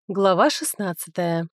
Глава 16.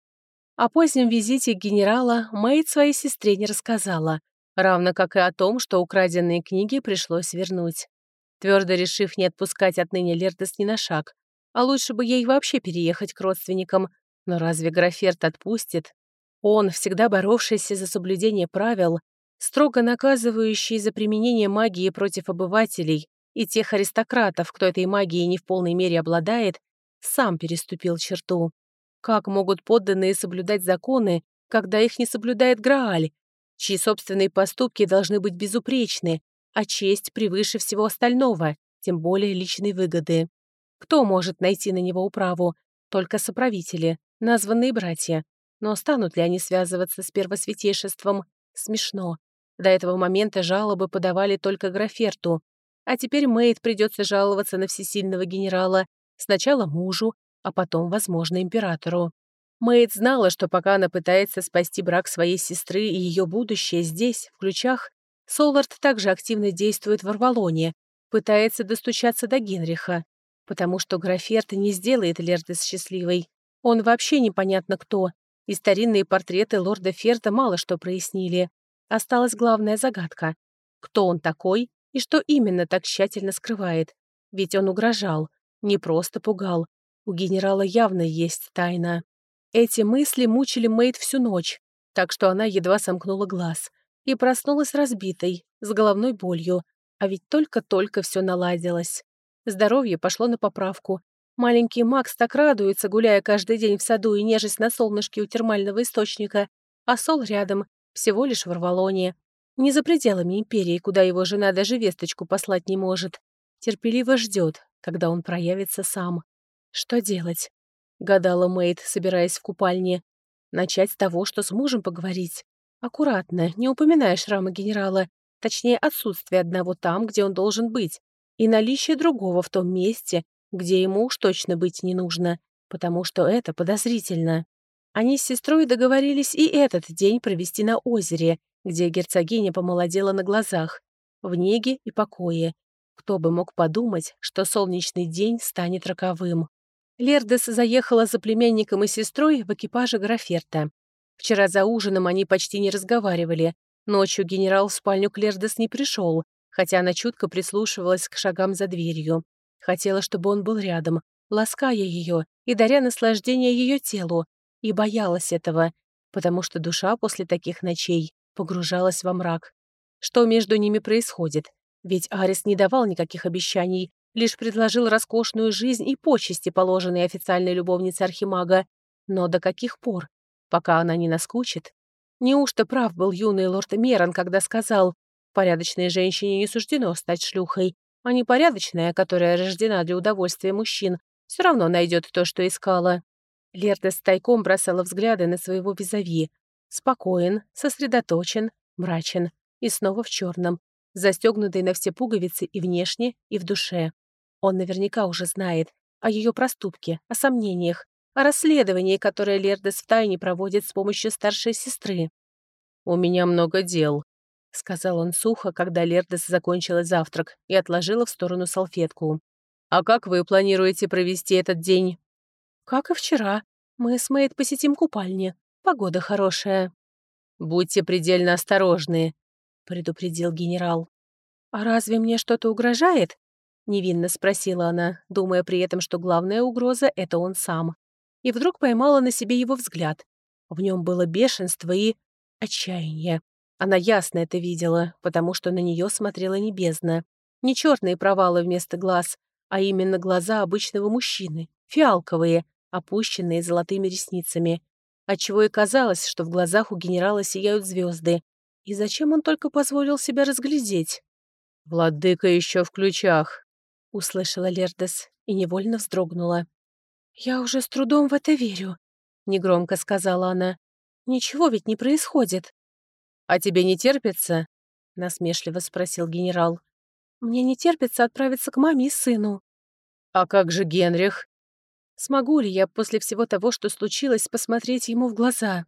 О позднем визите генерала Мэйд своей сестре не рассказала, равно как и о том, что украденные книги пришлось вернуть. Твердо решив не отпускать отныне Лердес ни на шаг, а лучше бы ей вообще переехать к родственникам, но разве Граферт отпустит? Он, всегда боровшийся за соблюдение правил, строго наказывающий за применение магии против обывателей и тех аристократов, кто этой магией не в полной мере обладает, сам переступил черту. Как могут подданные соблюдать законы, когда их не соблюдает Грааль, чьи собственные поступки должны быть безупречны, а честь превыше всего остального, тем более личной выгоды? Кто может найти на него управу? Только соправители, названные братья. Но станут ли они связываться с первосвятейшеством? Смешно. До этого момента жалобы подавали только Граферту. А теперь Мэйд придется жаловаться на всесильного генерала, сначала мужу, а потом, возможно, императору. Мэйд знала, что пока она пытается спасти брак своей сестры и ее будущее здесь, в Ключах, Солвард также активно действует в Арвалоне, пытается достучаться до Генриха, потому что Граферт не сделает Лердес счастливой. Он вообще непонятно кто, и старинные портреты лорда Ферта мало что прояснили. Осталась главная загадка. Кто он такой и что именно так тщательно скрывает? Ведь он угрожал. Не просто пугал. У генерала явно есть тайна. Эти мысли мучили Мэйд всю ночь, так что она едва сомкнула глаз и проснулась разбитой, с головной болью, а ведь только-только все наладилось. Здоровье пошло на поправку. Маленький Макс так радуется, гуляя каждый день в саду и нежесть на солнышке у термального источника, а Сол рядом, всего лишь в Арвалоне. Не за пределами империи, куда его жена даже весточку послать не может. Терпеливо ждет, когда он проявится сам. «Что делать?» — гадала Мэйд, собираясь в купальне. «Начать с того, что с мужем поговорить. Аккуратно, не упоминая шрама генерала, точнее, отсутствие одного там, где он должен быть, и наличие другого в том месте, где ему уж точно быть не нужно, потому что это подозрительно». Они с сестрой договорились и этот день провести на озере, где герцогиня помолодела на глазах, в неге и покое. Кто бы мог подумать, что солнечный день станет роковым. Лердес заехала за племянником и сестрой в экипаже Граферта. Вчера за ужином они почти не разговаривали. Ночью генерал в спальню к Лердес не пришел, хотя она чутко прислушивалась к шагам за дверью. Хотела, чтобы он был рядом, лаская ее и даря наслаждение ее телу, и боялась этого, потому что душа после таких ночей погружалась во мрак. Что между ними происходит? Ведь Арис не давал никаких обещаний, лишь предложил роскошную жизнь и почести, положенные официальной любовнице Архимага. Но до каких пор? Пока она не наскучит? Неужто прав был юный лорд Мерон, когда сказал, порядочной женщине не суждено стать шлюхой, а непорядочная, которая рождена для удовольствия мужчин, все равно найдет то, что искала? Лердес тайком бросала взгляды на своего визави. Спокоен, сосредоточен, мрачен и снова в черном, застегнутый на все пуговицы и внешне, и в душе. Он наверняка уже знает о ее проступке, о сомнениях, о расследовании, которое Лердес втайне проводит с помощью старшей сестры. «У меня много дел», — сказал он сухо, когда Лердес закончила завтрак и отложила в сторону салфетку. «А как вы планируете провести этот день?» «Как и вчера. Мы с Мэйд посетим купальни. Погода хорошая». «Будьте предельно осторожны», — предупредил генерал. «А разве мне что-то угрожает?» — невинно спросила она, думая при этом, что главная угроза — это он сам. И вдруг поймала на себе его взгляд. В нем было бешенство и отчаяние. Она ясно это видела, потому что на нее смотрела не бездна. Не черные провалы вместо глаз, а именно глаза обычного мужчины, фиалковые, опущенные золотыми ресницами. Отчего и казалось, что в глазах у генерала сияют звезды. И зачем он только позволил себя разглядеть? «Владыка еще в ключах», — услышала Лердес и невольно вздрогнула. «Я уже с трудом в это верю», — негромко сказала она. «Ничего ведь не происходит». «А тебе не терпится?» — насмешливо спросил генерал. «Мне не терпится отправиться к маме и сыну». «А как же Генрих?» «Смогу ли я после всего того, что случилось, посмотреть ему в глаза?»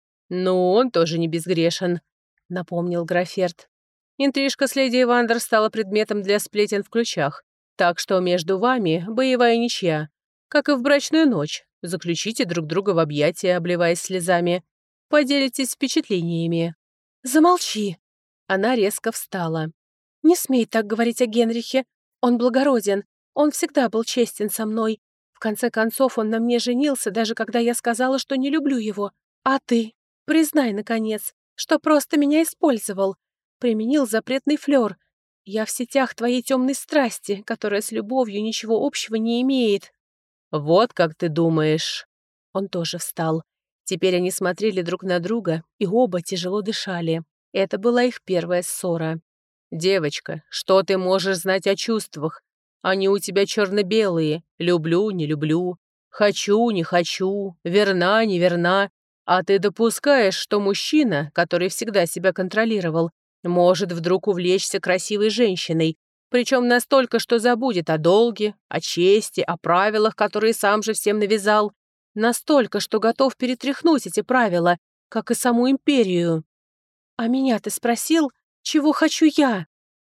«Ну, он тоже не безгрешен», — напомнил Граферт. «Интрижка с леди Эвандер стала предметом для сплетен в ключах, так что между вами боевая ничья, как и в брачную ночь, Заключите друг друга в объятия, обливаясь слезами. Поделитесь впечатлениями». «Замолчи!» Она резко встала. «Не смей так говорить о Генрихе. Он благороден. Он всегда был честен со мной. В конце концов, он на мне женился, даже когда я сказала, что не люблю его. А ты? Признай, наконец, что просто меня использовал. Применил запретный флёр. Я в сетях твоей темной страсти, которая с любовью ничего общего не имеет». «Вот как ты думаешь». Он тоже встал. Теперь они смотрели друг на друга, и оба тяжело дышали. Это была их первая ссора. «Девочка, что ты можешь знать о чувствах? Они у тебя черно-белые. Люблю, не люблю. Хочу, не хочу. Верна, не верна. А ты допускаешь, что мужчина, который всегда себя контролировал, может вдруг увлечься красивой женщиной, причем настолько, что забудет о долге, о чести, о правилах, которые сам же всем навязал. Настолько, что готов перетряхнуть эти правила, как и саму империю. А меня ты спросил, чего хочу я?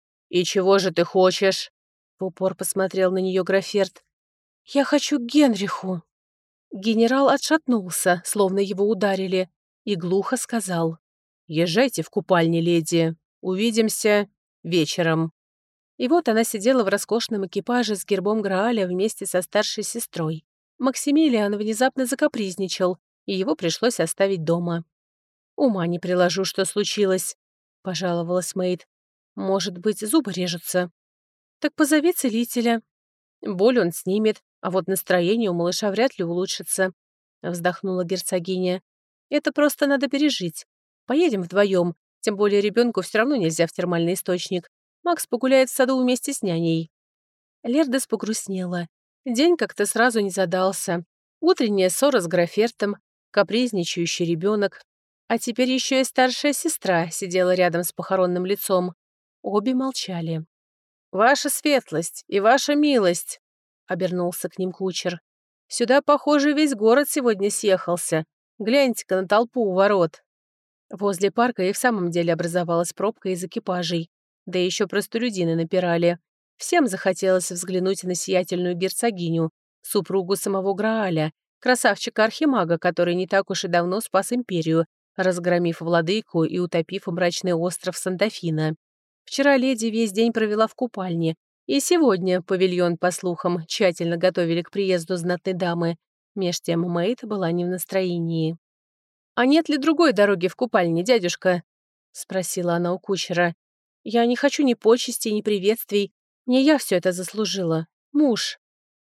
И чего же ты хочешь? В упор посмотрел на нее Граферт. Я хочу к Генриху. Генерал отшатнулся, словно его ударили, и глухо сказал. Езжайте в купальне, леди. Увидимся вечером. И вот она сидела в роскошном экипаже с гербом Грааля вместе со старшей сестрой. Максимилиан внезапно закапризничал, и его пришлось оставить дома. «Ума не приложу, что случилось», — пожаловалась Мэйд. «Может быть, зубы режутся?» «Так позови целителя. Боль он снимет, а вот настроение у малыша вряд ли улучшится», — вздохнула герцогиня. «Это просто надо пережить. Поедем вдвоем, тем более ребенку все равно нельзя в термальный источник. Макс погуляет в саду вместе с няней». Лердес погрустнела. День как-то сразу не задался. Утренняя ссора с Графертом, капризничающий ребенок, а теперь еще и старшая сестра сидела рядом с похоронным лицом. Обе молчали. «Ваша светлость и ваша милость», — обернулся к ним кучер. «Сюда, похоже, весь город сегодня съехался. Гляньте-ка на толпу у ворот». Возле парка и в самом деле образовалась пробка из экипажей. Да еще простолюдины напирали. Всем захотелось взглянуть на сиятельную герцогиню, супругу самого Грааля, красавчика-архимага, который не так уж и давно спас империю, разгромив владыку и утопив мрачный остров Сантафина. Вчера леди весь день провела в купальне, и сегодня павильон, по слухам, тщательно готовили к приезду знатной дамы. Меж тем Мэйд была не в настроении. «А нет ли другой дороги в купальне, дядюшка?» — спросила она у кучера. «Я не хочу ни почестей, ни приветствий. Не я все это заслужила. Муж».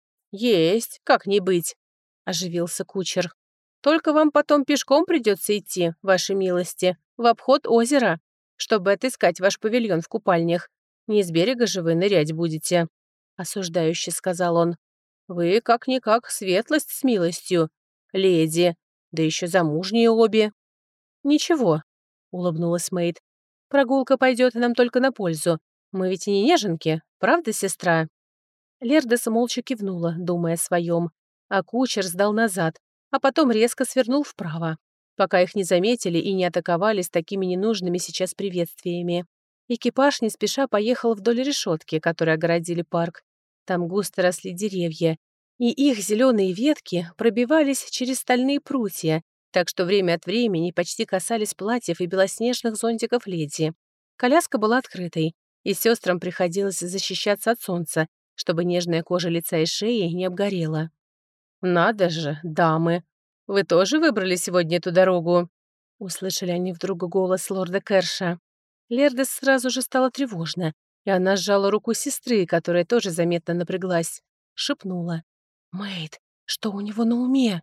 «Есть, как не быть», — оживился кучер. «Только вам потом пешком придется идти, вашей милости, в обход озера, чтобы отыскать ваш павильон в купальнях. Не с берега же вы нырять будете», — осуждающе сказал он. «Вы, как-никак, светлость с милостью, леди, да еще замужние обе». «Ничего», — улыбнулась Мэйд. «Прогулка пойдет нам только на пользу. Мы ведь и не неженки, правда, сестра?» Лердес молча кивнула, думая о своем, а кучер сдал назад, а потом резко свернул вправо, пока их не заметили и не атаковали с такими ненужными сейчас приветствиями. Экипаж не спеша поехал вдоль решетки, которые огородили парк. Там густо росли деревья, и их зеленые ветки пробивались через стальные прутья, так что время от времени почти касались платьев и белоснежных зонтиков леди. Коляска была открытой, и сестрам приходилось защищаться от солнца, чтобы нежная кожа лица и шеи не обгорела. «Надо же, дамы! Вы тоже выбрали сегодня эту дорогу?» Услышали они вдруг голос лорда Кэрша. Лердес сразу же стало тревожно, и она сжала руку сестры, которая тоже заметно напряглась. Шепнула. «Мэйд, что у него на уме?»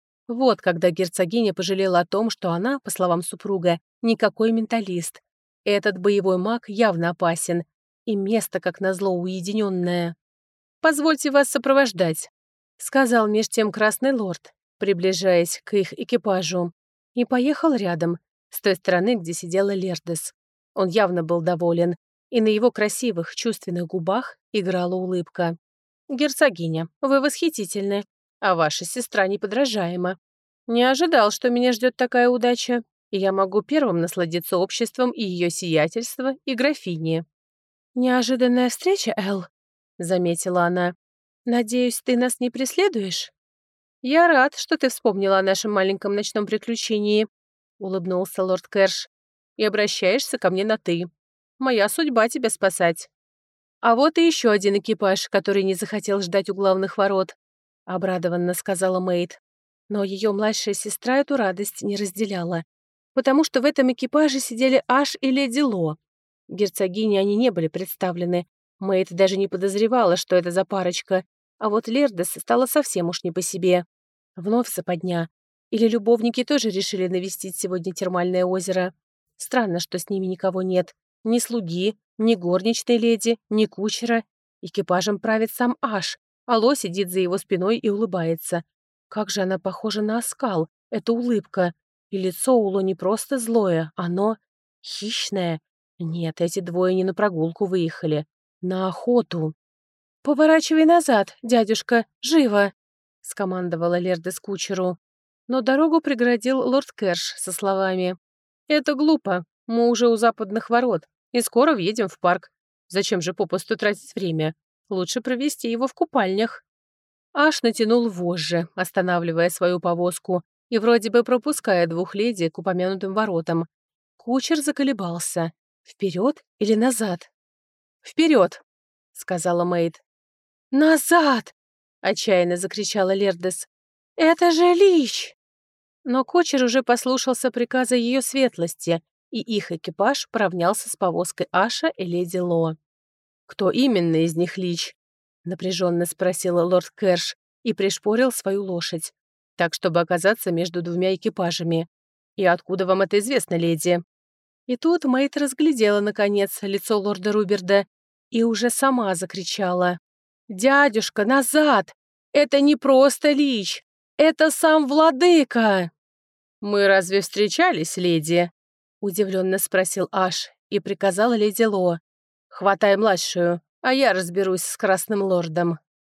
Вот когда герцогиня пожалела о том, что она, по словам супруга, никакой менталист. Этот боевой маг явно опасен, и место, как назло, уединенное. «Позвольте вас сопровождать», — сказал меж тем красный лорд, приближаясь к их экипажу, и поехал рядом, с той стороны, где сидела Лердес. Он явно был доволен, и на его красивых, чувственных губах играла улыбка. «Герцогиня, вы восхитительны, а ваша сестра неподражаема. Не ожидал, что меня ждет такая удача, и я могу первым насладиться обществом и ее сиятельства, и графини». «Неожиданная встреча, Эл», — заметила она. «Надеюсь, ты нас не преследуешь?» «Я рад, что ты вспомнила о нашем маленьком ночном приключении», — улыбнулся лорд Кэрш, «и обращаешься ко мне на «ты». Моя судьба тебя спасать. А вот и еще один экипаж, который не захотел ждать у главных ворот», — обрадованно сказала Мэйд. Но ее младшая сестра эту радость не разделяла, потому что в этом экипаже сидели Аш и леди Ло. Герцогине они не были представлены. Мэйд даже не подозревала, что это за парочка, а вот Лердес стало совсем уж не по себе. Вновь западня. Или любовники тоже решили навестить сегодня термальное озеро. Странно, что с ними никого нет. Ни слуги, ни горничной леди, ни кучера. Экипажем правит сам Аш, а Ло сидит за его спиной и улыбается. Как же она похожа на оскал, эта улыбка. И лицо у Ло не просто злое, оно хищное. Нет, эти двое не на прогулку выехали. На охоту. «Поворачивай назад, дядюшка, живо!» — скомандовала Лердес кучеру. Но дорогу преградил лорд Кэрш со словами. «Это глупо. Мы уже у западных ворот и скоро въедем в парк. Зачем же попусту тратить время? Лучше провести его в купальнях». Аш натянул вожжи, останавливая свою повозку и вроде бы пропуская двух леди к упомянутым воротам. Кучер заколебался. Вперед или назад? «Вперед!» — сказала Мэйд. «Назад!» — отчаянно закричала Лердес. «Это же Лич!» Но кучер уже послушался приказа ее светлости, и их экипаж поравнялся с повозкой Аша и леди Ло. «Кто именно из них Лич?» — напряженно спросил лорд Кэрш и пришпорил свою лошадь, так, чтобы оказаться между двумя экипажами. «И откуда вам это известно, леди?» И тут Мэйд разглядела, наконец, лицо лорда Руберда и уже сама закричала. «Дядюшка, назад! Это не просто Лич! Это сам владыка!» «Мы разве встречались, леди?» — удивленно спросил Аш и приказал леди Ло. «Хватай младшую, а я разберусь с красным лордом».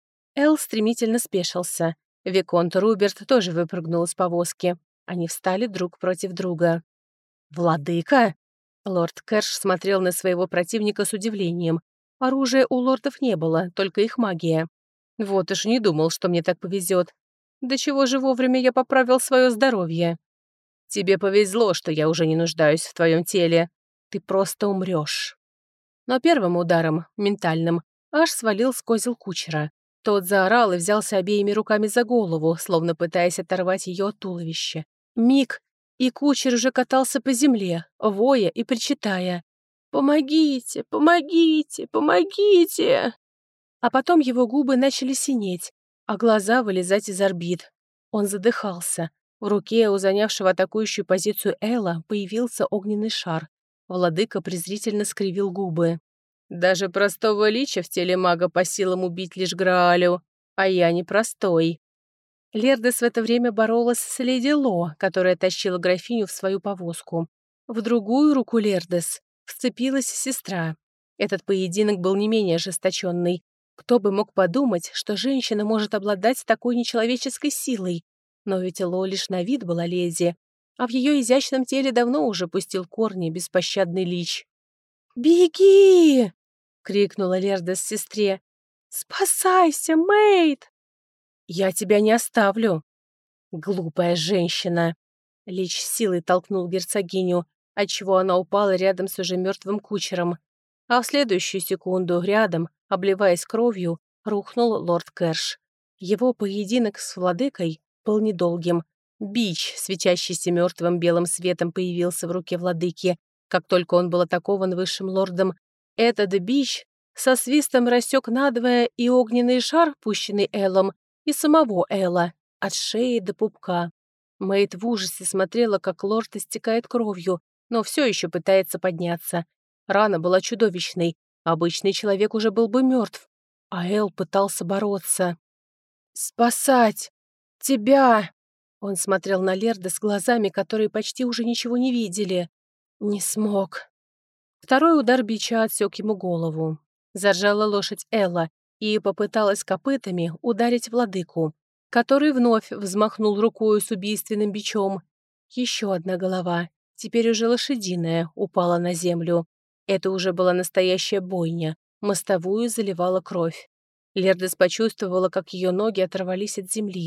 Эл стремительно спешился. Виконт Руберт тоже выпрыгнул из повозки. Они встали друг против друга. «Владыка?» Лорд Кэрш смотрел на своего противника с удивлением. Оружия у лордов не было, только их магия. Вот уж не думал, что мне так повезет. До чего же вовремя я поправил свое здоровье. Тебе повезло, что я уже не нуждаюсь в твоем теле. Ты просто умрешь. Но первым ударом, ментальным, аж свалил с козел кучера. Тот заорал и взялся обеими руками за голову, словно пытаясь оторвать ее от туловища. Миг, и кучер уже катался по земле, воя и причитая. «Помогите! Помогите! Помогите!» А потом его губы начали синеть, а глаза вылезать из орбит. Он задыхался. В руке у занявшего атакующую позицию Элла появился огненный шар. Владыка презрительно скривил губы. «Даже простого лича в теле мага по силам убить лишь Граалю, а я не простой». Лердес в это время боролась с леди Ло, которая тащила графиню в свою повозку. В другую руку Лердес вцепилась сестра. Этот поединок был не менее ожесточенный. Кто бы мог подумать, что женщина может обладать такой нечеловеческой силой? Но ведь Ло лишь на вид была леди, а в ее изящном теле давно уже пустил корни беспощадный лич. «Беги!» — крикнула Лердес сестре. «Спасайся, Мэйд!» «Я тебя не оставлю!» «Глупая женщина!» Лич силой толкнул герцогиню, отчего она упала рядом с уже мертвым кучером. А в следующую секунду рядом, обливаясь кровью, рухнул лорд Кэрш. Его поединок с владыкой был недолгим. Бич, светящийся мертвым белым светом, появился в руке владыки, как только он был атакован высшим лордом. Этот бич со свистом рассек надвое и огненный шар, пущенный Эллом, и самого Элла, от шеи до пупка. Мэйд в ужасе смотрела, как лорд истекает кровью, но все еще пытается подняться. Рана была чудовищной, обычный человек уже был бы мертв, а Эл пытался бороться. «Спасать! Тебя!» Он смотрел на Лерда с глазами, которые почти уже ничего не видели. Не смог. Второй удар бича отсек ему голову. Заржала лошадь Элла и попыталась копытами ударить владыку, который вновь взмахнул рукою с убийственным бичом. Еще одна голова, теперь уже лошадиная, упала на землю. Это уже была настоящая бойня, мостовую заливала кровь. Лердес почувствовала, как ее ноги оторвались от земли.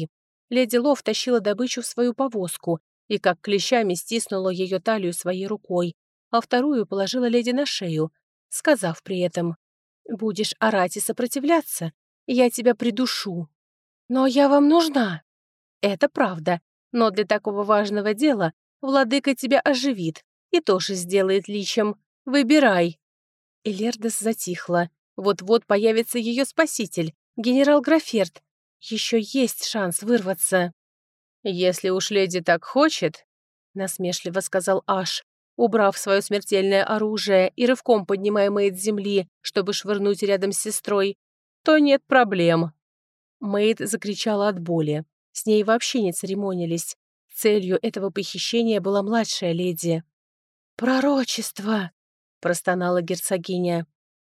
Леди Ло втащила добычу в свою повозку и как клещами стиснула ее талию своей рукой, а вторую положила леди на шею, сказав при этом: «Будешь орать и сопротивляться, я тебя придушу. Но я вам нужна». Это правда, но для такого важного дела владыка тебя оживит и тоже сделает личем. Выбирай. И Лердес затихла. Вот-вот появится ее спаситель, генерал Граферт. Еще есть шанс вырваться. «Если уж леди так хочет», — насмешливо сказал Аш, убрав свое смертельное оружие и рывком поднимая Мэйд с земли, чтобы швырнуть рядом с сестрой, «то нет проблем». Мэйд закричала от боли. С ней вообще не церемонились. Целью этого похищения была младшая леди. «Пророчество!» — простонала герцогиня.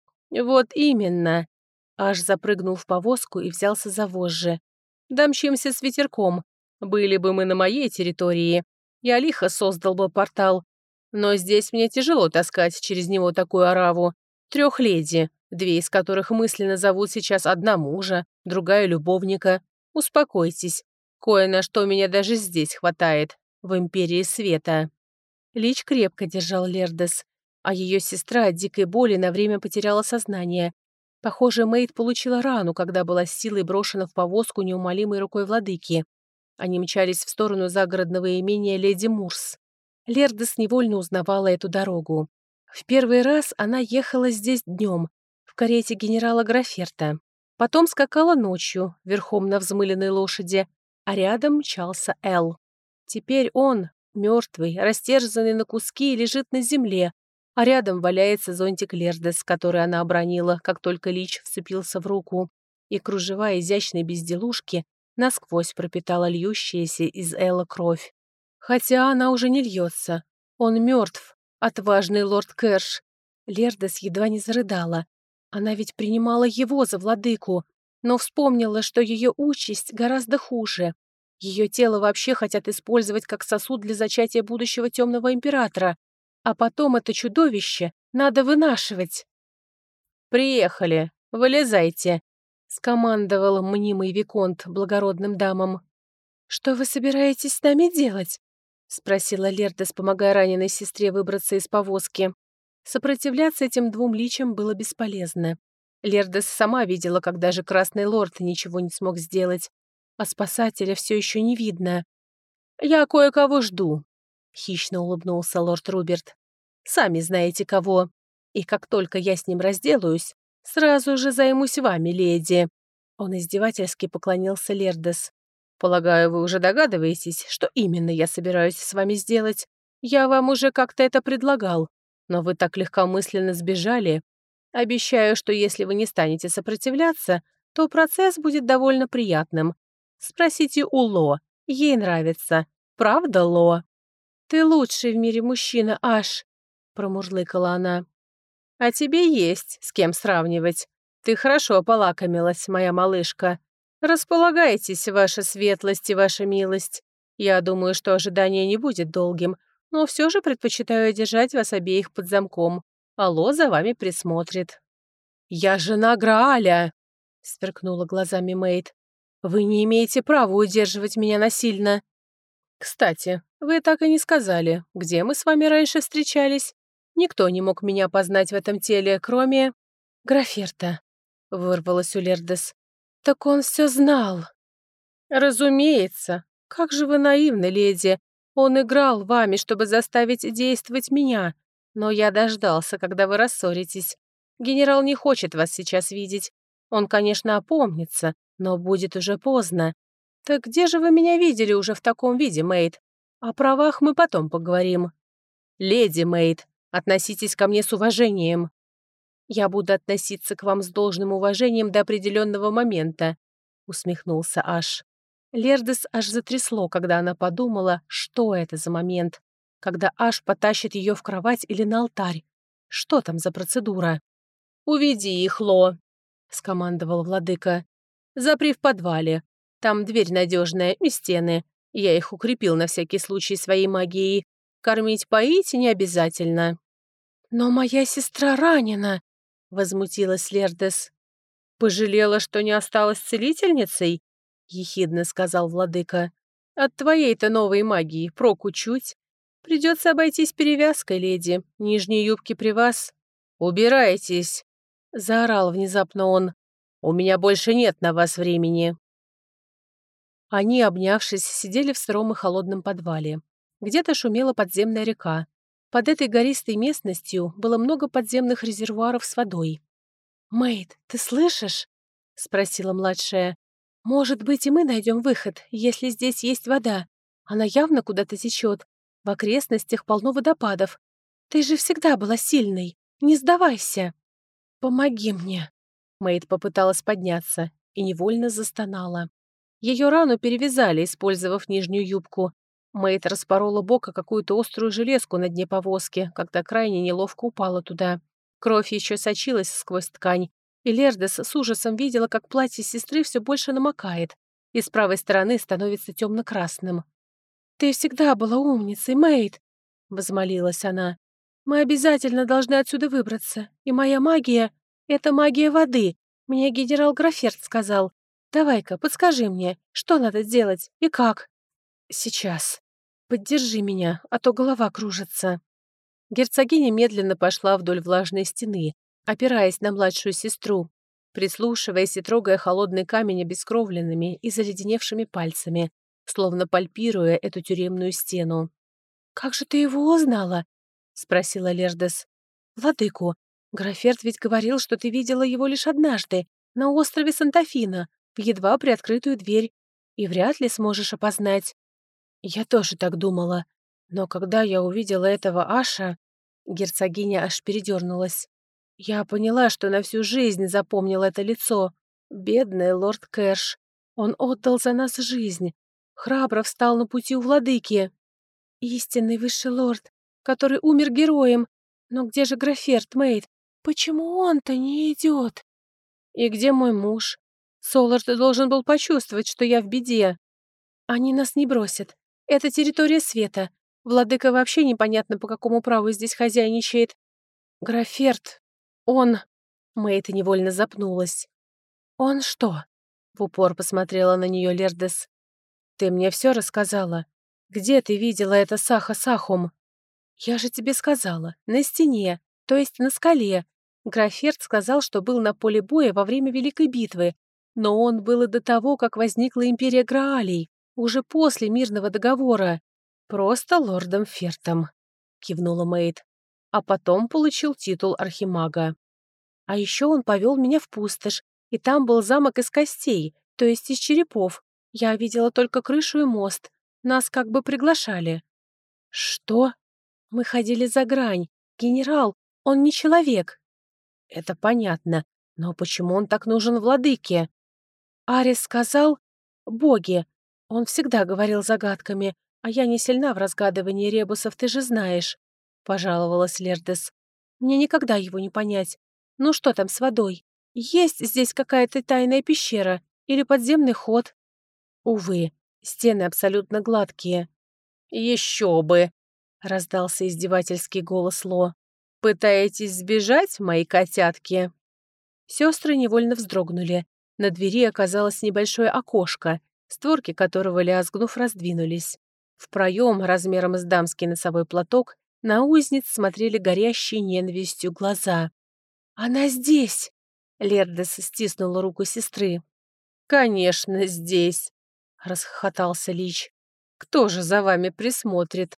«Вот именно!» Аж запрыгнул в повозку и взялся за вожжи. «Домчимся с ветерком. Были бы мы на моей территории, я лихо создал бы портал. Но здесь мне тяжело таскать через него такую ораву. 3 леди, 2 из которых мысленно зовут сейчас одна мужа, другая любовника. Успокойтесь. Кое на что меня даже здесь хватает, в Империи Света». Лич крепко держал Лердес, а ее сестра от дикой боли на время потеряла сознание. Похоже, Мэйд получила рану, когда была с силой брошена в повозку неумолимой рукой владыки. Они мчались в сторону загородного имения леди Мурс. Лердес невольно узнавала эту дорогу. В первый раз она ехала здесь днем, в карете генерала Граферта. Потом скакала ночью, верхом на взмыленной лошади, а рядом мчался Эл. Теперь он, мертвый, растерзанный на куски, лежит на земле, а рядом валяется зонтик Лердес, который она обронила, как только Лич вцепился в руку, и кружева изящной безделушки насквозь пропитала льющаяся из Элла кровь. Хотя она уже не льется. Он мертв, отважный лорд Кэрш. Лердес едва не зарыдала. Она ведь принимала его за владыку, но вспомнила, что ее участь гораздо хуже. Ее тело вообще хотят использовать как сосуд для зачатия будущего темного императора, а потом это чудовище надо вынашивать. «Приехали, вылезайте», — скомандовал мнимый виконт благородным дамам. «Что вы собираетесь с нами делать?» — спросила Лердес, помогая раненой сестре выбраться из повозки. Сопротивляться этим 2 личам было бесполезно. Лердес сама видела, как даже Красный Лорд ничего не смог сделать, а спасателя все еще не видно. «Я кое-кого жду», — хищно улыбнулся лорд Руберт. «Сами знаете кого. И как только я с ним разделаюсь, сразу же займусь вами, леди». Он издевательски поклонился Лердес. «Полагаю, вы уже догадываетесь, что именно я собираюсь с вами сделать. Я вам уже как-то это предлагал, но вы так легкомысленно сбежали. Обещаю, что если вы не станете сопротивляться, то процесс будет довольно приятным. Спросите у Ло, ей нравится. Правда, Ло?» «Ты лучший в мире мужчина, Аш», — промурлыкала она. «А тебе есть с кем сравнивать. Ты хорошо полакомилась, моя малышка. Располагайтесь, ваша светлость и ваша милость. Я думаю, что ожидание не будет долгим, но все же предпочитаю держать вас обеих под замком. Алло за вами присмотрит». «Я жена Грааля!» — сверкнула глазами Мэйд. «Вы не имеете права удерживать меня насильно». «Кстати, вы так и не сказали, где мы с вами раньше встречались. Никто не мог меня познать в этом теле, кроме...» «Граферта», — вырвалась у Лердес. «Так он все знал». «Разумеется. Как же вы наивны, леди. Он играл вами, чтобы заставить действовать меня. Но я дождался, когда вы рассоритесь. Генерал не хочет вас сейчас видеть. Он, конечно, опомнится, но будет уже поздно. Так где же вы меня видели уже в таком виде, Мэйд? О правах мы потом поговорим. Леди Мэйд, относитесь ко мне с уважением». «Я буду относиться к вам с должным уважением до определенного момента», — усмехнулся Аш. Лердес аж затрясло, когда она подумала, что это за момент, когда Аш потащит ее в кровать или на алтарь. Что там за процедура? «Уведи их, Ло», — скомандовал владыка. «Запри в подвале. Там дверь надежная и стены. Я их укрепил на всякий случай своей магией. Кормить-поить не обязательно». «Но моя сестра ранена», — возмутилась Лердес. «Пожалела, что не осталась целительницей? — ехидно сказал владыка. «От твоей-то новой магии проку чуть. Придется обойтись перевязкой, леди. Нижние юбки при вас». «Убирайтесь!» — заорал внезапно он. «У меня больше нет на вас времени». Они, обнявшись, сидели в сыром и холодном подвале. Где-то шумела подземная река. Под этой гористой местностью было много подземных резервуаров с водой. «Мэйд, ты слышишь?» — спросила младшая. «Может быть, и мы найдем выход, если здесь есть вода. Она явно куда-то течет. В окрестностях полно водопадов. Ты же всегда была сильной. Не сдавайся!» «Помоги мне!» Мэйд попыталась подняться и невольно застонала. Ее рану перевязали, использовав нижнюю юбку. Мэйд распорола бок о какую-то острую железку на дне повозки, когда крайне неловко упала туда. Кровь еще сочилась сквозь ткань, и Лердес с ужасом видела, как платье сестры все больше намокает, и с правой стороны становится темно-красным. «Ты всегда была умницей, Мэйд!» — возмолилась она. «Мы обязательно должны отсюда выбраться, и моя магия — это магия воды, мне генерал Граферт сказал. Давай-ка, подскажи мне, что надо сделать и как?» «Сейчас. Поддержи меня, а то голова кружится». Герцогиня медленно пошла вдоль влажной стены, опираясь на младшую сестру, прислушиваясь и трогая холодный камень обескровленными и заледеневшими пальцами, словно пальпируя эту тюремную стену. «Как же ты его узнала?» — спросила Лердес. «Владыку, Граферт ведь говорил, что ты видела его лишь однажды, на острове Сантафина, в едва приоткрытую дверь, и вряд ли сможешь опознать». «Я тоже так думала. Но когда я увидела этого Аша...» Герцогиня аж передернулась. «Я поняла, что на всю жизнь запомнила это лицо. Бедный лорд Кэрш. Он отдал за нас жизнь. Храбро встал на пути у владыки. Истинный высший лорд, который умер героем. Но где же Граферт, Мэйд? Почему он-то не идет? И где мой муж? Солард должен был почувствовать, что я в беде. Они нас не бросят. Это территория света. Владыка вообще непонятно, по какому праву здесь хозяйничает. Граферт, он...» Мэйд невольно запнулась. «Он что?» В упор посмотрела на нее Лердес. «Ты мне все рассказала. Где ты видела это Саха-Сахум?» «Я же тебе сказала. На стене, то есть на скале. Граферт сказал, что был на поле боя во время Великой битвы. Но он был и до того, как возникла империя Граалей, уже после мирного договора. Просто лордом Фертом», — кивнула Мэйд. «А потом получил титул архимага. А еще он повел меня в пустошь, и там был замок из костей, то есть из черепов. Я видела только крышу и мост. Нас как бы приглашали». «Что?» «Мы ходили за грань. Генерал, он не человек». «Это понятно. Но почему он так нужен владыке?» Арис сказал «боги». Он всегда говорил загадками, а я не сильна в разгадывании ребусов, ты же знаешь, — пожаловалась Лердес. Мне никогда его не понять. Ну что там с водой? Есть здесь какая-то тайная пещера или подземный ход? Увы, стены абсолютно гладкие. «Еще бы!» — раздался издевательский голос Ло. «Пытаетесь сбежать, мои котятки?» Сестры невольно вздрогнули. На двери оказалось небольшое окошко, створки которого, лязгнув, раздвинулись. В проем, размером с дамский носовой платок, на узниц смотрели горящие ненавистью глаза. «Она здесь!» — Лердес стиснула руку сестры. «Конечно, здесь!» — расхохотался Лич. «Кто же за вами присмотрит?»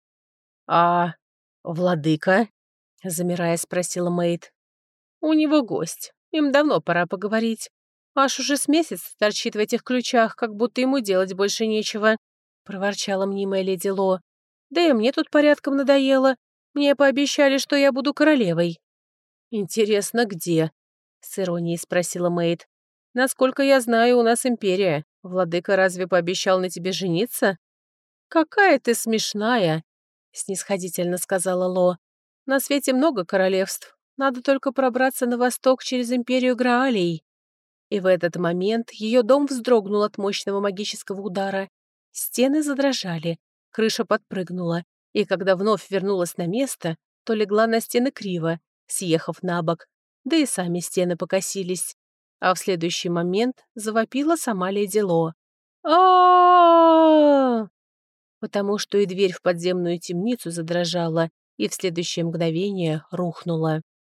«А владыка?» — замирая, спросила Мэйд. «У него гость. Им давно пора поговорить. Аж уже с месяц торчит в этих ключах, как будто ему делать больше нечего», — проворчала мнимая леди Ло. «Да и мне тут порядком надоело. Мне пообещали, что я буду королевой». «Интересно, где?» — с иронией спросила Мэйд. «Насколько я знаю, у нас империя. Владыка разве пообещал на тебе жениться?» «Какая ты смешная!» — снисходительно сказала Ло. «На свете много королевств. Надо только пробраться на восток через империю Граалей». И в этот момент ее дом вздрогнул от мощного магического удара. Стены задрожали, крыша подпрыгнула, и когда вновь вернулась на место, то легла на стены криво, съехав на бок, да и сами стены покосились. А в следующий момент завопила сама леди Ло. а Потому что и дверь в подземную темницу задрожала и в следующее мгновение рухнула.